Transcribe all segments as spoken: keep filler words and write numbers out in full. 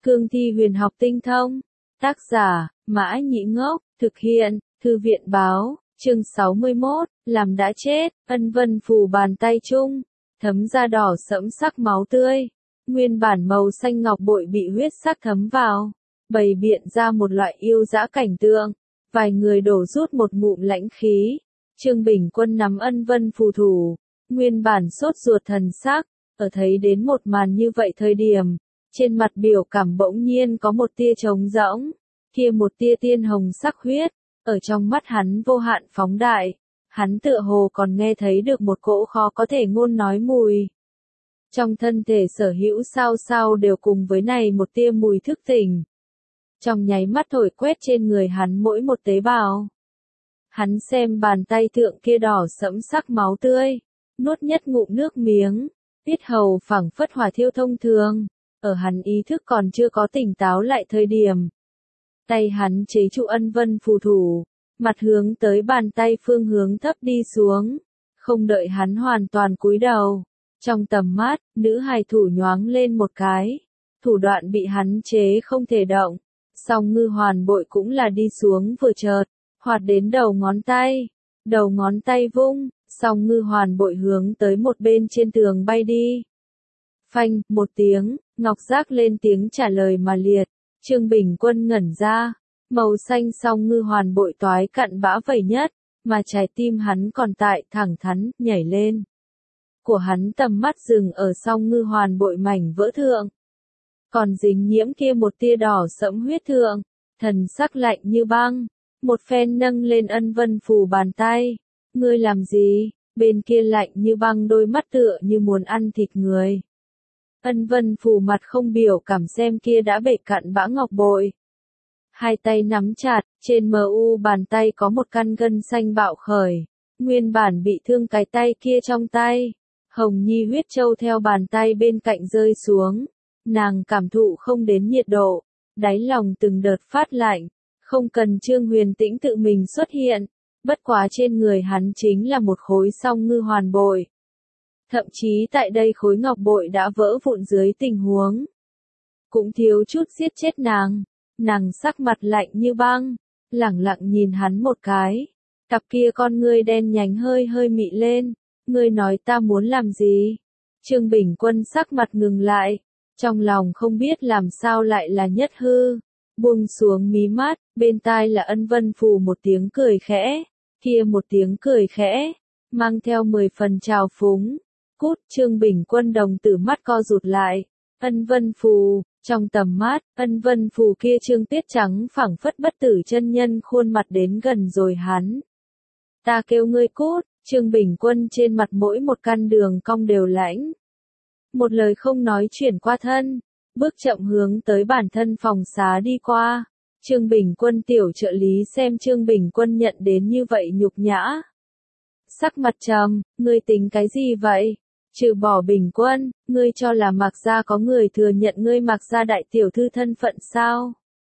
Cương thi huyền học tinh thông. Tác giả, Mã Nhĩ Ngốc, thực hiện, Thư viện báo, chương sáu mươi mốt, làm đã chết, ân vân phù bàn tay chung, thấm ra đỏ sẫm sắc máu tươi. Nguyên bản màu xanh ngọc bội bị huyết sắc thấm vào, bày biện ra một loại yêu dã cảnh tượng. Vài người đổ rút một ngụm lãnh khí. Trương Bình Quân nắm ân vân phù thủ, nguyên bản sốt ruột thần sắc, ở thấy đến một màn như vậy thời điểm, trên mặt biểu cảm bỗng nhiên có một tia trống rỗng, kia một tia tiên hồng sắc huyết, ở trong mắt hắn vô hạn phóng đại, hắn tựa hồ còn nghe thấy được một cỗ khó có thể ngôn nói mùi. Trong thân thể sở hữu sao sao đều cùng với này một tia mùi thức tỉnh. Trong nháy mắt thổi quét trên người hắn mỗi một tế bào. Hắn xem bàn tay thượng kia đỏ sẫm sắc máu tươi, nuốt nhất ngụm nước miếng, tiết hầu phảng phất hỏa thiêu thông thường, ở hắn ý thức còn chưa có tỉnh táo lại thời điểm. Tay hắn chế trụ ân vân phù thủ, mặt hướng tới bàn tay phương hướng thấp đi xuống, không đợi hắn hoàn toàn cúi đầu. Trong tầm mắt, nữ hài thủ nhoáng lên một cái, thủ đoạn bị hắn chế không thể động, song ngư hoàn bội cũng là đi xuống vừa chợt, hoạt đến đầu ngón tay, đầu ngón tay vung, song ngư hoàn bội hướng tới một bên trên tường bay đi. Phanh, một tiếng, ngọc giác lên tiếng trả lời mà liệt, Trương Bình Quân ngẩn ra, màu xanh song ngư hoàn bội toái cặn bã vẩy nhất, mà trái tim hắn còn tại thẳng thắn, nhảy lên. Của hắn tầm mắt dừng ở song ngư hoàn bội mảnh vỡ thượng. Còn dính nhiễm kia một tia đỏ sẫm huyết thượng, thần sắc lạnh như băng, một phen nâng lên ân vân phù bàn tay. Ngươi làm gì? Bên kia lạnh như băng đôi mắt tựa như muốn ăn thịt người. Ân vân phù mặt không biểu cảm xem kia đã bể cạn bã ngọc bội. Hai tay nắm chặt, trên mờ u bàn tay có một căn gân xanh bạo khởi. Nguyên bản bị thương cái tay kia trong tay. Hồng Nhi huyết châu theo bàn tay bên cạnh rơi xuống. Nàng cảm thụ không đến nhiệt độ. Đáy lòng từng đợt phát lạnh. Không cần Trương Huyền Tĩnh tự mình xuất hiện. Bất quá trên người hắn chính là một khối song ngư hoàn bội. Thậm chí tại đây khối ngọc bội đã vỡ vụn dưới tình huống. Cũng thiếu chút giết chết nàng. Nàng sắc mặt lạnh như băng. Lẳng lặng nhìn hắn một cái. Cặp kia con ngươi đen nhánh hơi hơi mị lên. Ngươi nói ta muốn làm gì? Trương Bình Quân sắc mặt ngừng lại. Trong lòng không biết làm sao lại là nhất hư. Buông xuống mí mắt, bên tai là ân vân phù một tiếng cười khẽ. Kia một tiếng cười khẽ, mang theo mười phần trào phúng. Cút, Trương Bình Quân đồng tử mắt co rụt lại. Ân vân phù, trong tầm mắt, ân vân phù kia trương tiết trắng phảng phất bất tử chân nhân khuôn mặt đến gần rồi hắn. Ta kêu ngươi cút, Trương Bình Quân trên mặt mỗi một căn đường cong đều lãnh. Một lời không nói chuyển qua thân, bước chậm hướng tới bản thân phòng xá đi qua. Trương Bình Quân tiểu trợ lý xem Trương Bình Quân nhận đến như vậy nhục nhã. Sắc mặt trầm, ngươi tính cái gì vậy? Trừ bỏ Bình Quân, ngươi cho là Mạc gia có người thừa nhận ngươi Mạc gia đại tiểu thư thân phận sao?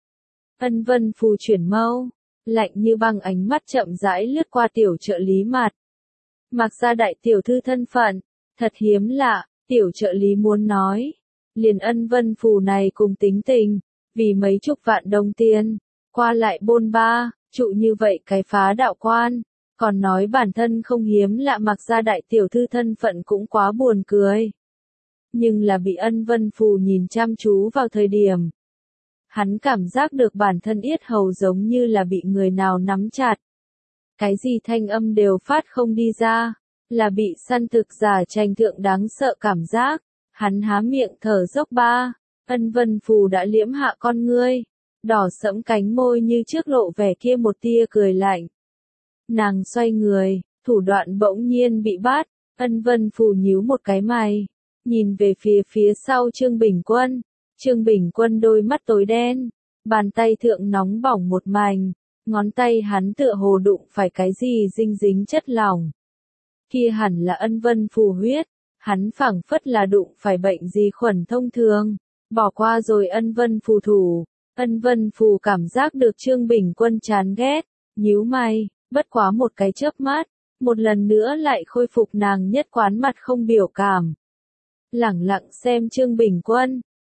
Ân vân phù chuyển mâu, lạnh như băng ánh mắt chậm rãi lướt qua tiểu trợ lý mặt. Mạc gia đại tiểu thư thân phận, thật hiếm lạ, tiểu trợ lý muốn nói. Liền ân vân phù này cùng tính tình. Vì mấy chục vạn đồng tiền, qua lại bôn ba, trụ như vậy cái phá đạo quan, còn nói bản thân không hiếm lạ Mặc gia đại tiểu thư thân phận cũng quá buồn cười. Nhưng là bị ân vân phù nhìn chăm chú vào thời điểm. Hắn cảm giác được bản thân yết hầu giống như là bị người nào nắm chặt. Cái gì thanh âm đều phát không đi ra, là bị săn thực giả tranh thượng đáng sợ cảm giác, hắn há miệng thở dốc ba. Ân vân phù đã liễm hạ con ngươi, đỏ sẫm cánh môi như trước lộ vẻ kia một tia cười lạnh. Nàng xoay người, thủ đoạn bỗng nhiên bị bắt, ân vân phù nhíu một cái mày, nhìn về phía phía sau Trương Bình Quân. Trương Bình Quân đôi mắt tối đen, bàn tay thượng nóng bỏng một mảnh, ngón tay hắn tựa hồ đụng phải cái gì dinh dính chất lỏng. Kia hẳn là ân vân phù huyết, hắn phảng phất là đụng phải bệnh gì khuẩn thông thường. Bỏ qua rồi ân vân phù thủ, ân vân phù cảm giác được Trương Bình Quân chán ghét, nhíu mày, bất quá một cái chớp mắt, một lần nữa lại khôi phục nàng nhất quán mặt không biểu cảm. Lẳng lặng xem Trương Bình Quân,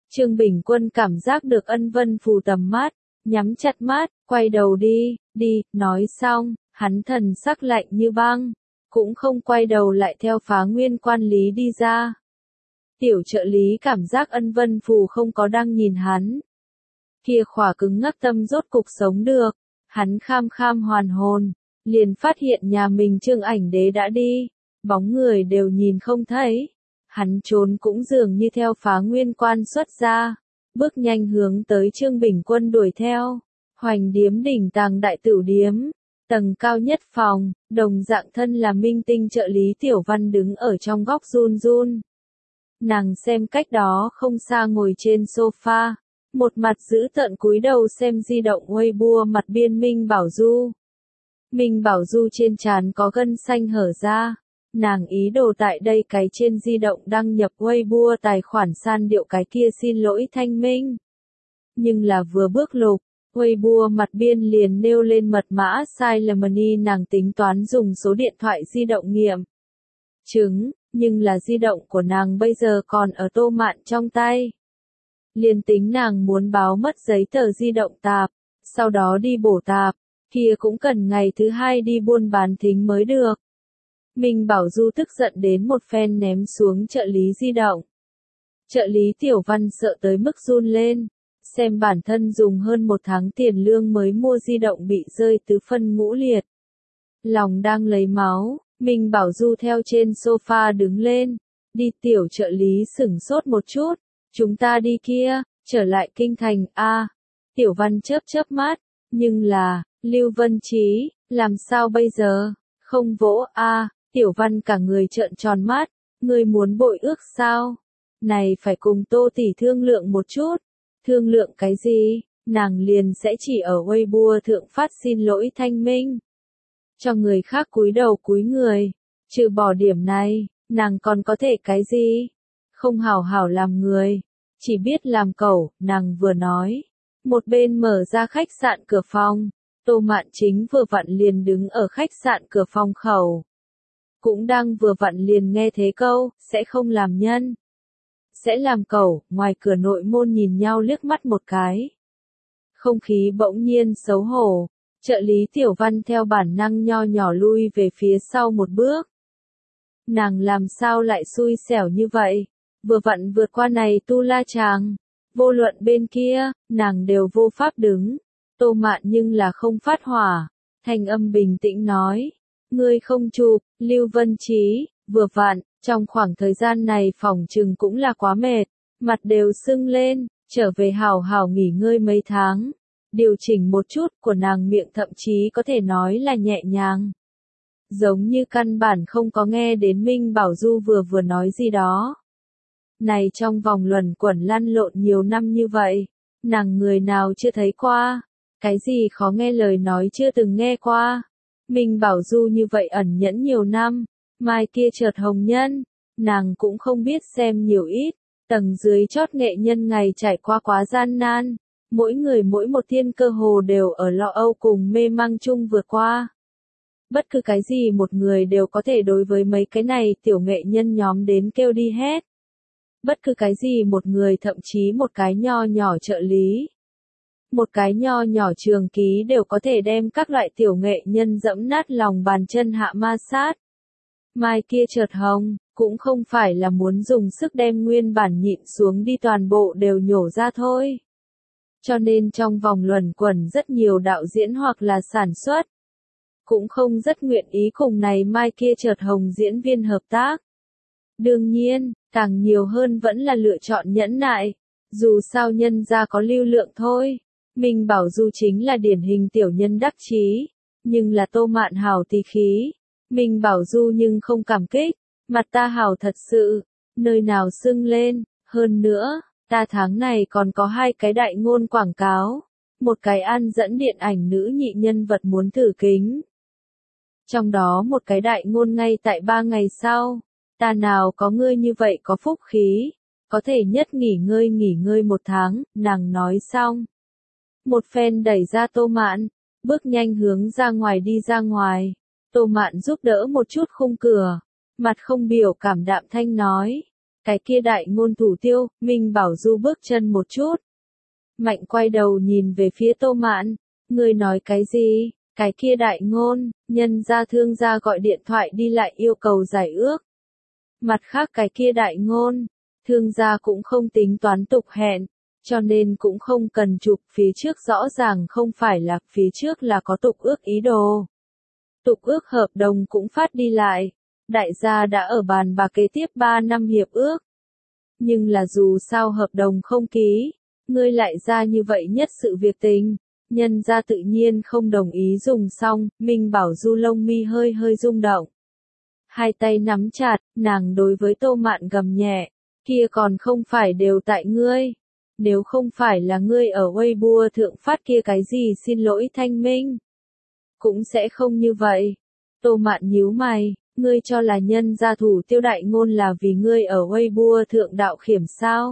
Trương Bình Quân cảm giác được Ân Vân Phù tầm mắt, nhắm chặt mắt, quay đầu đi, đi, nói xong, hắn thần sắc lạnh như băng, cũng không quay đầu lại theo Phá Nguyên Quan lý đi ra. Tiểu trợ lý cảm giác Ân Vân Phù không có đang nhìn hắn. Kia khỏa cứng ngắc tâm rốt cục sống được, hắn kham kham hoàn hồn, liền phát hiện nhà mình Trương Ảnh Đế đã đi, bóng người đều nhìn không thấy. Hắn trốn cũng dường như theo Phá Nguyên Quan xuất ra, bước nhanh hướng tới Trương Bình Quân đuổi theo. Hoành Điếm đỉnh tàng đại tửu điếm, tầng cao nhất phòng, đồng dạng thân là minh tinh trợ lý Tiểu Văn đứng ở trong góc run run. Nàng xem cách đó không xa ngồi trên sofa, một mặt giữ tợn cúi đầu xem di động Weibo mặt biên Minh Bảo Du. Minh Bảo Du trên trán có gân xanh hở ra, nàng ý đồ tại đây cái trên di động đăng nhập Weibo tài khoản san điệu cái kia xin lỗi thanh minh. Nhưng là vừa bước lục, Weibo mặt biên liền nêu lên mật mã sai lầm nàng tính toán dùng số điện thoại di động nghiệm chứng, nhưng là di động của nàng bây giờ còn ở Tô Mạn trong tay. Liền tính nàng muốn báo mất giấy tờ di động tạp, sau đó đi bổ tạp, kia cũng cần ngày thứ hai đi buôn bán thính mới được. Minh Bảo Du tức giận đến một phen ném xuống trợ lý di động. Trợ lý Tiểu Văn sợ tới mức run lên, xem bản thân dùng hơn một tháng tiền lương mới mua di động bị rơi tứ phân ngũ liệt. Lòng đang lấy máu, Minh Bảo Du theo trên sofa đứng lên, đi. Tiểu trợ lý sửng sốt một chút, chúng ta đi kia, trở lại kinh thành a. À, Tiểu Văn chớp chớp mắt, nhưng là, Lưu Vân Chí, làm sao bây giờ, không vỗ a. À, Tiểu Văn cả người trợn tròn mắt, ngươi muốn bội ước sao? Này phải cùng Tô tỷ thương lượng một chút. Thương lượng cái gì? Nàng liền sẽ chỉ ở Weibo thượng phát xin lỗi thanh minh. Cho người khác cúi đầu cúi người, trừ bỏ điểm này, nàng còn có thể cái gì? Không hảo hảo làm người, chỉ biết làm cẩu, nàng vừa nói. Một bên mở ra khách sạn cửa phòng, Tô Mạn Chính vừa vặn liền đứng ở khách sạn cửa phòng khẩu. Cũng đang vừa vặn liền nghe thế câu, sẽ không làm nhân. Sẽ làm cẩu, ngoài cửa nội môn nhìn nhau liếc mắt một cái. Không khí bỗng nhiên xấu hổ, trợ lý Tiểu Văn theo bản năng nho nhỏ lui về phía sau một bước. Nàng làm sao lại xui xẻo như vậy, vừa vặn vượt qua này tu la chàng, vô luận bên kia, nàng đều vô pháp đứng. Tô Mạn nhưng là không phát hỏa, thanh âm bình tĩnh nói, ngươi không chụp, Lưu Vân Chí, vừa vặn, trong khoảng thời gian này phỏng chừng cũng là quá mệt, mặt đều sưng lên, trở về hào hào nghỉ ngơi mấy tháng, điều chỉnh một chút của nàng miệng thậm chí có thể nói là nhẹ nhàng. Giống như căn bản không có nghe đến Minh Bảo Du vừa vừa nói gì đó. Này trong vòng luẩn quẩn lăn lộn nhiều năm như vậy, nàng người nào chưa thấy qua, cái gì khó nghe lời nói chưa từng nghe qua. Minh Bảo Du như vậy ẩn nhẫn nhiều năm, mai kia chợt hồng nhân, nàng cũng không biết xem nhiều ít, tầng dưới chót nghệ nhân ngày trải qua quá gian nan, mỗi người mỗi một thiên cơ hồ đều ở lo âu cùng mê mang chung vượt qua. Bất cứ cái gì một người đều có thể đối với mấy cái này tiểu nghệ nhân nhóm đến kêu đi hết. Bất cứ cái gì một người thậm chí một cái nho nhỏ trợ lý. Một cái nho nhỏ trường ký đều có thể đem các loại tiểu nghệ nhân dẫm nát lòng bàn chân hạ ma sát. Mai kia chợt hồng, cũng không phải là muốn dùng sức đem nguyên bản nhịn xuống đi toàn bộ đều nhổ ra thôi. Cho nên trong vòng luẩn quẩn rất nhiều đạo diễn hoặc là sản xuất, cũng không rất nguyện ý cùng này mai kia chợt hồng diễn viên hợp tác. Đương nhiên, càng nhiều hơn vẫn là lựa chọn nhẫn nại, dù sao nhân ra có lưu lượng thôi. Minh Bảo Du chính là điển hình tiểu nhân đắc chí, nhưng là Tô Mạn hảo tỷ khí. Minh Bảo Du nhưng không cảm kích, mặt ta hảo thật sự, nơi nào sưng lên, hơn nữa, ta tháng này còn có hai cái đại ngôn quảng cáo, một cái ăn dẫn điện ảnh nữ nhị nhân vật muốn thử kính. Trong đó một cái đại ngôn ngay tại ba ngày sau, ta nào có ngươi như vậy có phúc khí, có thể nhất nghỉ ngơi nghỉ ngơi một tháng, nàng nói xong. Một phen đẩy ra Tô Mạn, bước nhanh hướng ra ngoài đi ra ngoài. Tô Mạn giúp đỡ một chút khung cửa, mặt không biểu cảm đạm thanh nói, Cái kia đại ngôn thủ tiêu, Minh Bảo Du bước chân một chút. Mạnh quay đầu nhìn về phía Tô Mạn, ngươi nói cái gì? Cái kia đại ngôn, nhân gia thương gia gọi điện thoại đi lại yêu cầu giải ước. Mặt khác cái kia đại ngôn, thương gia cũng không tính toán tục hẹn, cho nên cũng không cần chụp phía trước, rõ ràng không phải là phía trước là có tục ước ý đồ. Tục ước hợp đồng cũng phát đi lại, đại gia đã ở bàn bạc kế tiếp ba năm hiệp ước. Nhưng là dù sao hợp đồng không ký, ngươi lại ra như vậy nhất sự việc tình, nhân gia tự nhiên không đồng ý dùng. Xong, Minh Bảo Du lông mi hơi hơi rung động. Hai tay nắm chặt, nàng đối với Tô Mạn gầm nhẹ, kia còn không phải đều tại ngươi. Nếu không phải là ngươi ở Weibo thượng phát kia cái gì xin lỗi thanh minh, cũng sẽ không như vậy. Tô Mạn nhíu mày, ngươi cho là nhân gia thủ tiêu đại ngôn là vì ngươi ở Weibo thượng đạo khiểm sao?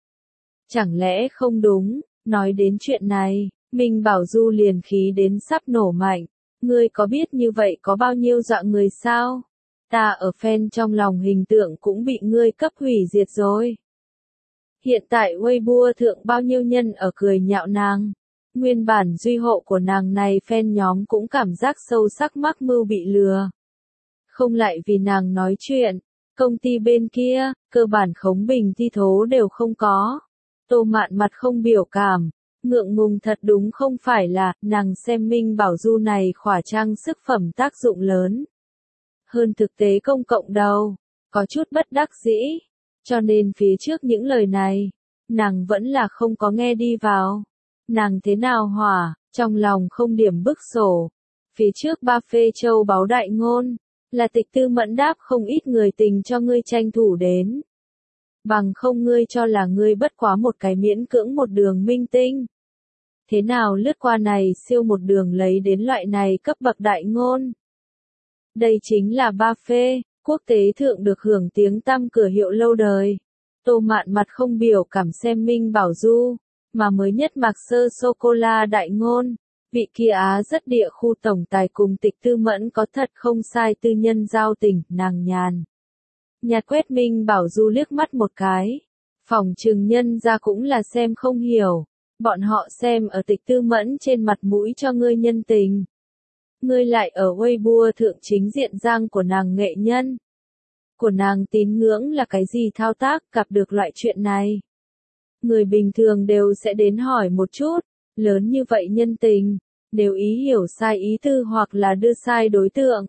Chẳng lẽ không đúng? Nói đến chuyện này, Minh Bảo Du liền khí đến sắp nổ mạnh. Ngươi có biết như vậy có bao nhiêu dọa người sao? Ta ở fan trong lòng hình tượng cũng bị ngươi cấp hủy diệt rồi. Hiện tại Weibo thượng bao nhiêu nhân ở cười nhạo nàng. Nguyên bản duy hộ của nàng này fan nhóm cũng cảm giác sâu sắc mắc mưu bị lừa. Không lại vì nàng nói chuyện, công ty bên kia, cơ bản khống bình thi thố đều không có. Tô Mạn mặt không biểu cảm, ngượng ngùng thật đúng không phải là, nàng xem Minh Bảo Du này khỏa trang sức phẩm tác dụng lớn. Hơn thực tế công cộng đâu, có chút bất đắc dĩ, cho nên phía trước những lời này, nàng vẫn là không có nghe đi vào. Nàng thế nào hỏa, trong lòng không điểm bức sổ. Phía trước ba phê châu báu đại ngôn, là Tịch Tư Mẫn đáp không ít người tình cho ngươi tranh thủ đến. Bằng không ngươi cho là ngươi bất quá một cái miễn cưỡng một đường minh tinh. Thế nào lướt qua này siêu một đường lấy đến loại này cấp bậc đại ngôn. Đây chính là ba phê, quốc tế thượng được hưởng tiếng tăm cửa hiệu lâu đời. Tô Mạn mặt không biểu cảm xem Minh Bảo Du, mà mới nhất Mạc Sơ Sô-cô-la đại ngôn. Vị kia Á rất địa khu tổng tài cùng Tịch Tư Mẫn có thật không sai tư nhân giao tình, nàng nhàn. Nhạt quét Minh Bảo Du liếc mắt một cái. Phòng trừng nhân ra cũng là xem không hiểu. Bọn họ xem ở Tịch Tư Mẫn trên mặt mũi cho ngươi nhân tình. Ngươi lại ở Weibo thượng chính diện giang của nàng nghệ nhân. Của nàng tín ngưỡng là cái gì thao tác gặp được loại chuyện này. Người bình thường đều sẽ đến hỏi một chút, lớn như vậy nhân tình, nếu ý hiểu sai ý tư hoặc là đưa sai đối tượng.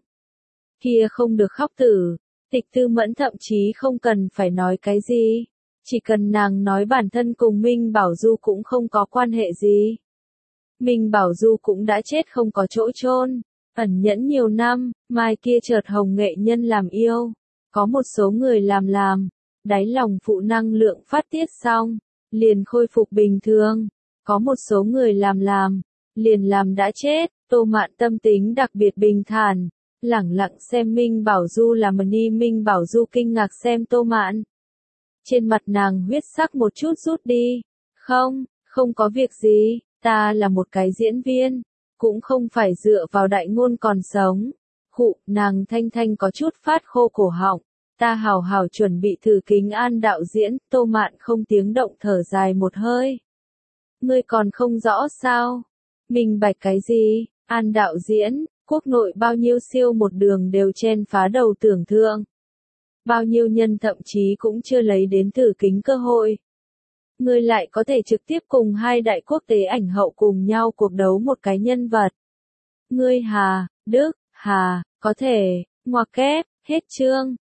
Kia không được khóc tử, Tịch Tư Mẫn thậm chí không cần phải nói cái gì, chỉ cần nàng nói bản thân cùng Minh Bảo Du cũng không có quan hệ gì. Minh Bảo Du cũng đã chết không có chỗ chôn, ẩn nhẫn nhiều năm, mai kia chợt hồng nghệ nhân làm yêu, có một số người làm làm, đáy lòng phụ năng lượng phát tiết xong, liền khôi phục bình thường, có một số người làm làm, liền làm đã chết. Tô Mạn tâm tính đặc biệt bình thản, lẳng lặng xem Minh Bảo Du làm ni. Minh Bảo Du kinh ngạc xem Tô Mạn. Trên mặt nàng huyết sắc một chút rút đi. Không, không có việc gì, ta là một cái diễn viên, cũng không phải dựa vào đại ngôn còn sống. Khụ, nàng thanh thanh có chút phát khô cổ họng. Ta hào hào chuẩn bị thử kính An đạo diễn. Tô Mạn không tiếng động thở dài một hơi. Ngươi còn không rõ sao? Minh bạch cái gì? An đạo diễn, quốc nội bao nhiêu siêu một đường đều chen phá đầu tưởng thượng. Bao nhiêu nhân thậm chí cũng chưa lấy đến thử kính cơ hội. Ngươi lại có thể trực tiếp cùng hai đại quốc tế ảnh hậu cùng nhau cuộc đấu một cái nhân vật. Ngươi Hà, Đức, Hà, có thể, ngoặc kép, hết chương.